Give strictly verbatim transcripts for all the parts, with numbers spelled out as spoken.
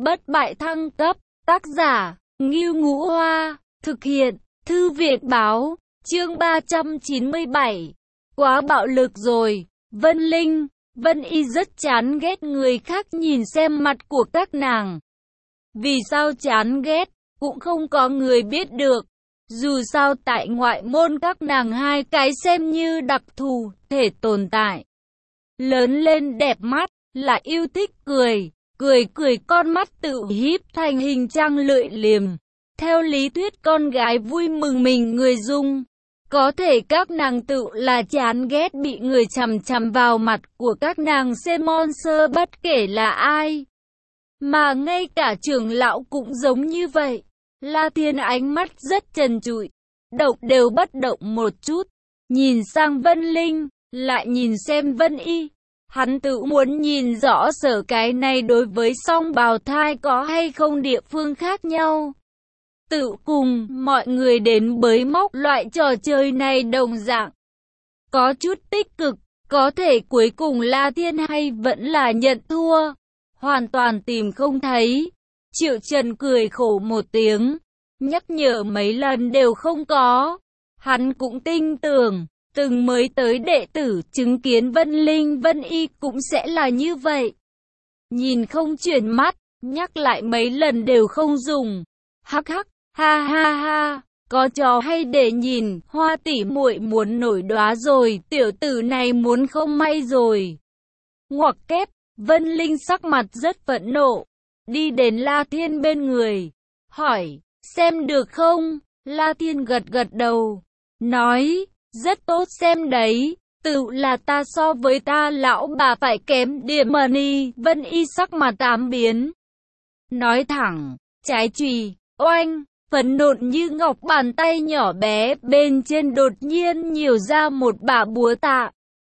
bất bại thăng cấp, tác giả, Ngưu Ngũ Hoa, thực hiện, Thư viện báo, chương ba trăm chín mươi bảy. Quá bạo lực rồi, Vân Linh, Vân Y rất chán ghét người khác nhìn xem mặt của các nàng. Vì sao chán ghét, cũng không có người biết được. Dù sao tại ngoại môn các nàng hai cái xem như đặc thù, thể tồn tại. Lớn lên đẹp mắt, là yêu thích cười, cười cười con mắt tự híp thành hình trăng lưỡi liềm. Theo lý thuyết con gái vui mừng mình người dung. Có thể các nàng tự là chán ghét bị người chằm chằm vào mặt của các nàng xem monster bất kể là ai. Mà ngay cả trưởng lão cũng giống như vậy. La Thiên ánh mắt rất trần trụi, đầu đều bất động một chút, nhìn sang Vân Linh, lại nhìn xem Vân Y. Hắn tự muốn nhìn rõ sở cái này đối với song bào thai có hay không địa phương khác nhau. Tự cùng mọi người đến bới móc loại trò chơi này đồng dạng. Có chút tích cực, có thể cuối cùng La Thiên hay vẫn là nhận thua. Hoàn toàn tìm không thấy. Triệu Trần cười khổ một tiếng, nhắc nhở mấy lần đều không có. Hắn cũng tin tưởng, từng mới tới đệ tử chứng kiến Vân Linh Vân Y cũng sẽ là như vậy. Nhìn không chuyển mắt, nhắc lại mấy lần đều không dùng. Hắc hắc, ha ha ha, có trò hay để nhìn, Hoa tỷ muội muốn nổi đóa rồi, tiểu tử này muốn không may rồi. Ngoặc kép, Vân Linh sắc mặt rất phẫn nộ, đi đến La Thiên bên người, hỏi, xem được không? La Thiên gật gật đầu, nói, rất tốt xem đấy, tự là ta so với ta lão bà phải kém điểm money. Vân Y sắc mặt tám biến, nói thẳng, trái chùy, oanh, phấn nộn như ngọc bàn tay nhỏ bé bên trên đột nhiên nhiều ra một bả búa tạ.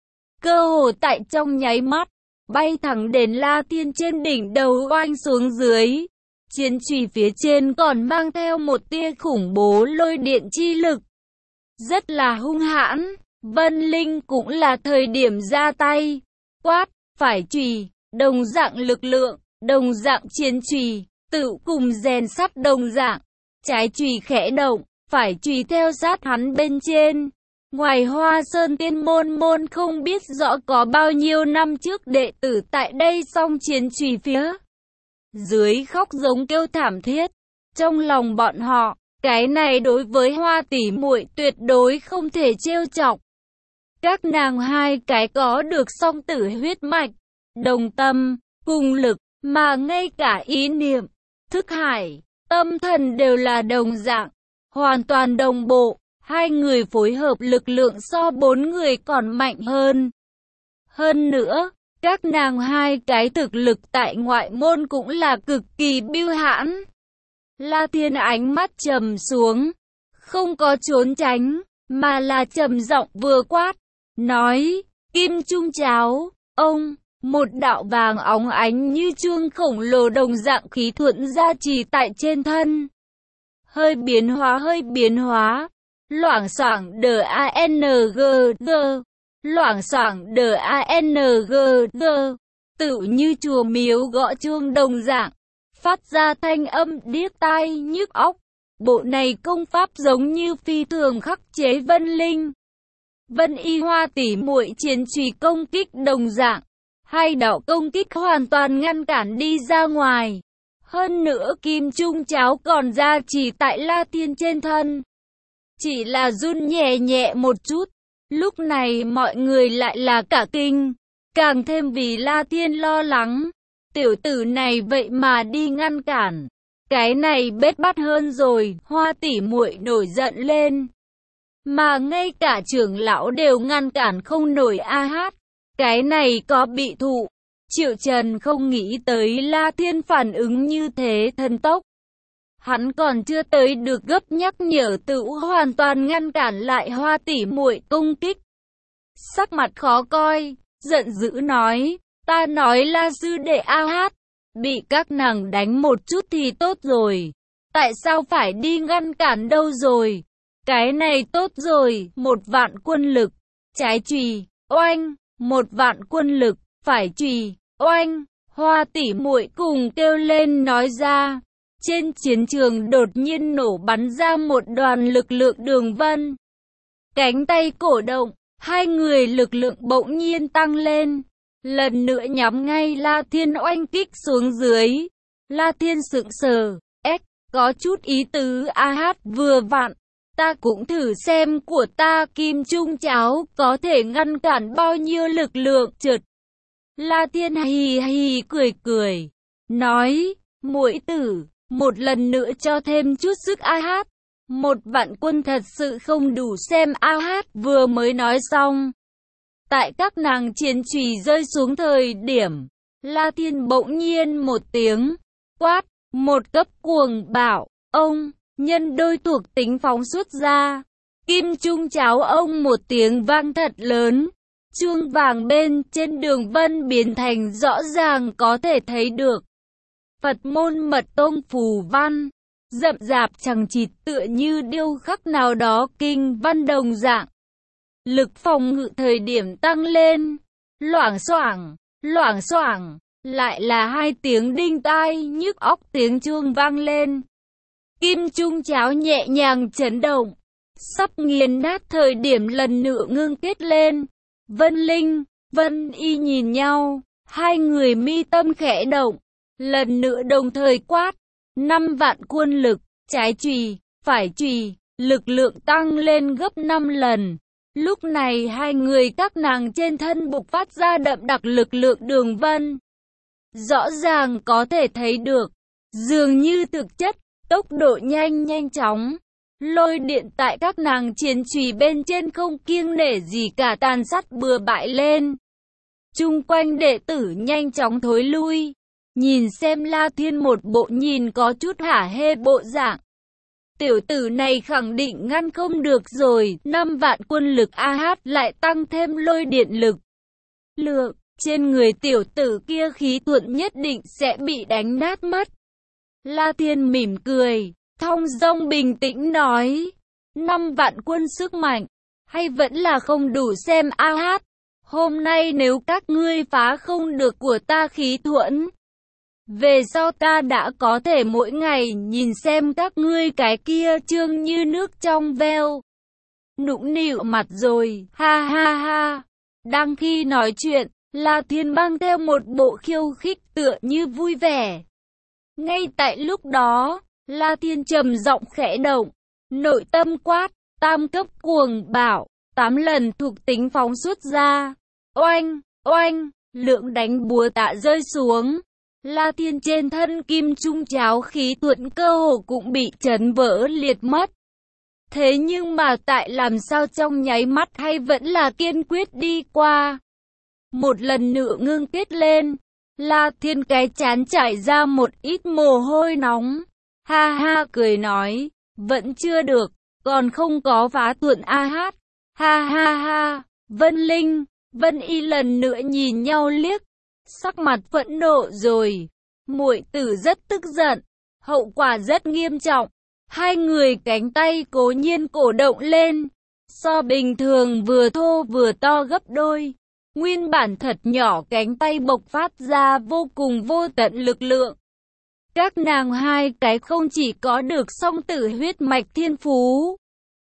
Cơ hồ tại trong nháy mắt, bay thẳng đến La Thiên trên đỉnh đầu oanh xuống dưới. Chiến chùy phía trên còn mang theo một tia khủng bố lôi điện chi lực. Rất là hung hãn, Vân Linh cũng là thời điểm ra tay. Quát, phải chùy, đồng dạng lực lượng, đồng dạng chiến chùy, tự cùng rèn sắt đồng dạng. Trái chùy khẽ động, phải chùy theo sát hắn bên trên. Ngoài Hoa Sơn Tiên môn môn không biết rõ có bao nhiêu năm trước đệ tử tại đây song chiến chùy phía dưới khóc giống kêu thảm thiết. Trong lòng bọn họ, cái này đối với Hoa tỷ muội tuyệt đối không thể trêu chọc. Các nàng hai cái có được song tử huyết mạch, đồng tâm, cùng lực, mà ngay cả ý niệm, thức hải, tâm thần đều là đồng dạng, hoàn toàn đồng bộ. Hai người phối hợp lực lượng so bốn người còn mạnh hơn. Hơn nữa, các nàng hai cái thực lực tại ngoại môn cũng là cực kỳ biêu hãn. La Thiên ánh mắt trầm xuống, không có trốn tránh, mà là trầm giọng vừa quát, nói, Kim Trung Cháo, ông, một đạo vàng óng ánh như chuông khổng lồ đồng dạng khí thuận gia trì tại trên thân. Hơi biến hóa hơi biến hóa. Loảng xoảng đờ a en giê giê, loảng xoảng đờ a en giê giê, tự như chùa miếu gõ chuông đồng dạng, phát ra thanh âm điếc tai nhức óc. Bộ này công pháp giống như phi thường khắc chế Vân Linh, Vân Y Hoa tỷ muội chiến chùy công kích đồng dạng, hai đạo công kích hoàn toàn ngăn cản đi ra ngoài. Hơn nữa Kim Trung Cháo còn ra chỉ tại La Thiên trên thân. Chỉ là run nhẹ nhẹ một chút, lúc này mọi người lại là cả kinh, càng thêm vì La Thiên lo lắng. Tiểu tử này vậy mà đi ngăn cản, cái này bết bát hơn rồi. Hoa tỷ muội nổi giận lên, mà ngay cả trưởng lão đều ngăn cản không nổi a hát, cái này có bị thụ. Triệu Trần không nghĩ tới La Thiên phản ứng như thế thần tốc. Hắn còn chưa tới được gấp nhắc nhở tự hoàn toàn ngăn cản lại Hoa tỷ muội công kích. Sắc mặt khó coi, giận dữ nói, ta nói La sư đệ a hát, bị các nàng đánh một chút thì tốt rồi. Tại sao phải đi ngăn cản đâu rồi? Cái này tốt rồi, một vạn quân lực, trái chùy, oanh, một vạn quân lực, phải chùy, oanh. Hoa tỷ muội cùng kêu lên nói ra. Trên chiến trường đột nhiên nổ bắn ra một đoàn lực lượng đường vân. Cánh tay cổ động, hai người lực lượng bỗng nhiên tăng lên. Lần nữa nhắm ngay La Thiên oanh kích xuống dưới. La Thiên sững sờ, ếch, có chút ý tứ a hát vừa vặn. Ta cũng thử xem của ta kim trung cháo có thể ngăn cản bao nhiêu lực lượng trượt. La Thiên hì hì cười cười, nói, muội tử, một lần nữa cho thêm chút sức a hát. Một vạn quân thật sự không đủ xem a hát vừa mới nói xong. Tại các nàng chiến chùy rơi xuống thời điểm, La Thiên bỗng nhiên một tiếng, quát, một cấp cuồng bạo, ông, nhân đôi thuộc tính phóng xuất ra. Kim trung cháo ông một tiếng vang thật lớn. Chuông vàng bên trên đường vân biến thành rõ ràng có thể thấy được. Phật môn mật tông phù văn, rậm rạp chằng chịt tựa như điêu khắc nào đó kinh văn đồng dạng. Lực phòng ngự thời điểm tăng lên, loảng xoảng, loảng xoảng, lại là hai tiếng đinh tai nhức óc tiếng chuông vang lên. Kim trung cháo nhẹ nhàng chấn động, sắp nghiền nát thời điểm lần nữa ngưng kết lên. Vân Linh, Vân Y nhìn nhau, hai người mi tâm khẽ động, lần nữa đồng thời quát, năm vạn quân lực, trái chùy, phải chùy, lực lượng tăng lên gấp năm lần. Lúc này hai người các nàng trên thân bộc phát ra đậm đặc lực lượng đường vân. Rõ ràng có thể thấy được, dường như thực chất, tốc độ nhanh nhanh chóng. Lôi điện tại các nàng chiến chùy bên trên không kiêng nể gì cả tàn sát bừa bãi lên. Chung quanh đệ tử nhanh chóng thối lui. Nhìn xem La Thiên một bộ nhìn có chút hả hê bộ dạng. Tiểu tử này khẳng định ngăn không được rồi. Năm vạn quân lực a hát lại tăng thêm lôi điện lực. Lượng, trên người tiểu tử kia khí thuận nhất định sẽ bị đánh nát mất. La Thiên mỉm cười, thong dong bình tĩnh nói. Năm vạn quân sức mạnh, hay vẫn là không đủ xem a hát. Hôm nay nếu các ngươi phá không được của ta khí thuẫn, về sau ta đã có thể mỗi ngày nhìn xem các ngươi cái kia trương như nước trong veo. Nũng nịu mặt rồi, ha ha ha. Đang khi nói chuyện, La Thiên mang theo một bộ khiêu khích tựa như vui vẻ. Ngay tại lúc đó, La Thiên trầm giọng khẽ động, nội tâm quát, tam cấp cuồng bạo, tám lần thuộc tính phóng xuất ra. Oanh, oanh, lượng đánh búa tạ rơi xuống. La Thiên trên thân kim trung cháo khí thuận cơ hồ cũng bị chấn vỡ liệt mất. Thế nhưng mà tại làm sao trong nháy mắt hay vẫn là kiên quyết đi qua. Một lần nữa ngưng kết lên, La Thiên cái chán chảy ra một ít mồ hôi nóng. Ha ha cười nói, vẫn chưa được, còn không có phá thuận a hát. Ha ha ha, Vân Linh, Vân Y lần nữa nhìn nhau liếc, sắc mặt phẫn nộ rồi. Muội tử rất tức giận, hậu quả rất nghiêm trọng. Hai người cánh tay cố nhiên cổ động lên, so bình thường vừa thô vừa to gấp đôi. Nguyên bản thật nhỏ cánh tay bộc phát ra vô cùng vô tận lực lượng. Các nàng hai cái không chỉ có được song tử huyết mạch thiên phú,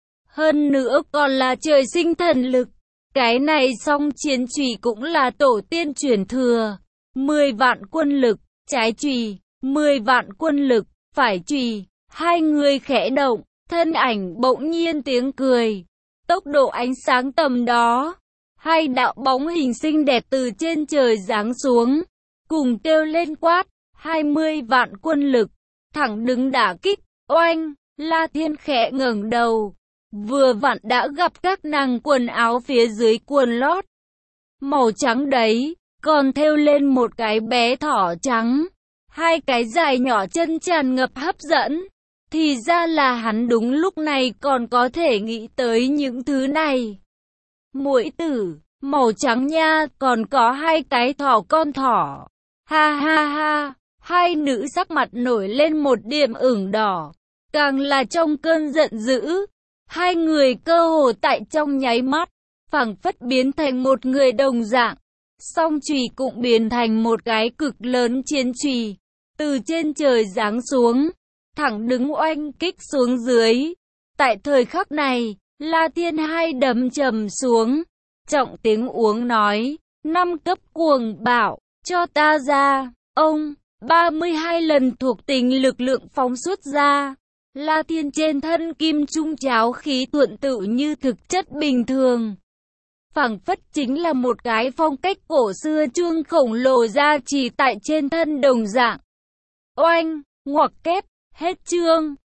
hơn nữa còn là trời sinh thần lực. Cái này song chiến chùy cũng là tổ tiên truyền thừa. Mười vạn quân lực, trái chùy, mười vạn quân lực, phải chùy. Hai người khẽ động, thân ảnh bỗng nhiên tiếng cười. Tốc độ ánh sáng tầm đó. Hai đạo bóng hình xinh đẹp từ trên trời giáng xuống, cùng kêu lên quát, hai mươi vạn quân lực, thẳng đứng đả kích, oanh, La Thiên khẽ ngẩng đầu, vừa vặn đã gặp các nàng quần áo phía dưới quần lót, màu trắng đấy, còn thêu lên một cái bé thỏ trắng, hai cái dài nhỏ chân tràn ngập hấp dẫn, thì ra là hắn đúng lúc này còn có thể nghĩ tới những thứ này. Muội tử, màu trắng nha, còn có hai cái thỏ con thỏ. Ha ha ha, hai nữ sắc mặt nổi lên một điểm ửng đỏ, càng là trong cơn giận dữ. Hai người cơ hồ tại trong nháy mắt, phảng phất biến thành một người đồng dạng. song chùy cũng biến thành một cái cực lớn chiến chùy, từ trên trời giáng xuống, thẳng đứng oanh kích xuống dưới. Tại thời khắc này, La Thiên hai đấm trầm xuống, trọng tiếng uống nói, năm cấp cuồng bạo, cho ta ra, ông, ba mươi hai lần thuộc tính lực lượng phóng xuất ra. La Thiên trên thân kim trung cháo khí thuận tự như thực chất bình thường. Phảng phất chính là một cái phong cách cổ xưa chuông khổng lồ ra chỉ tại trên thân đồng dạng. Oanh, ngoặc kép, hết chương.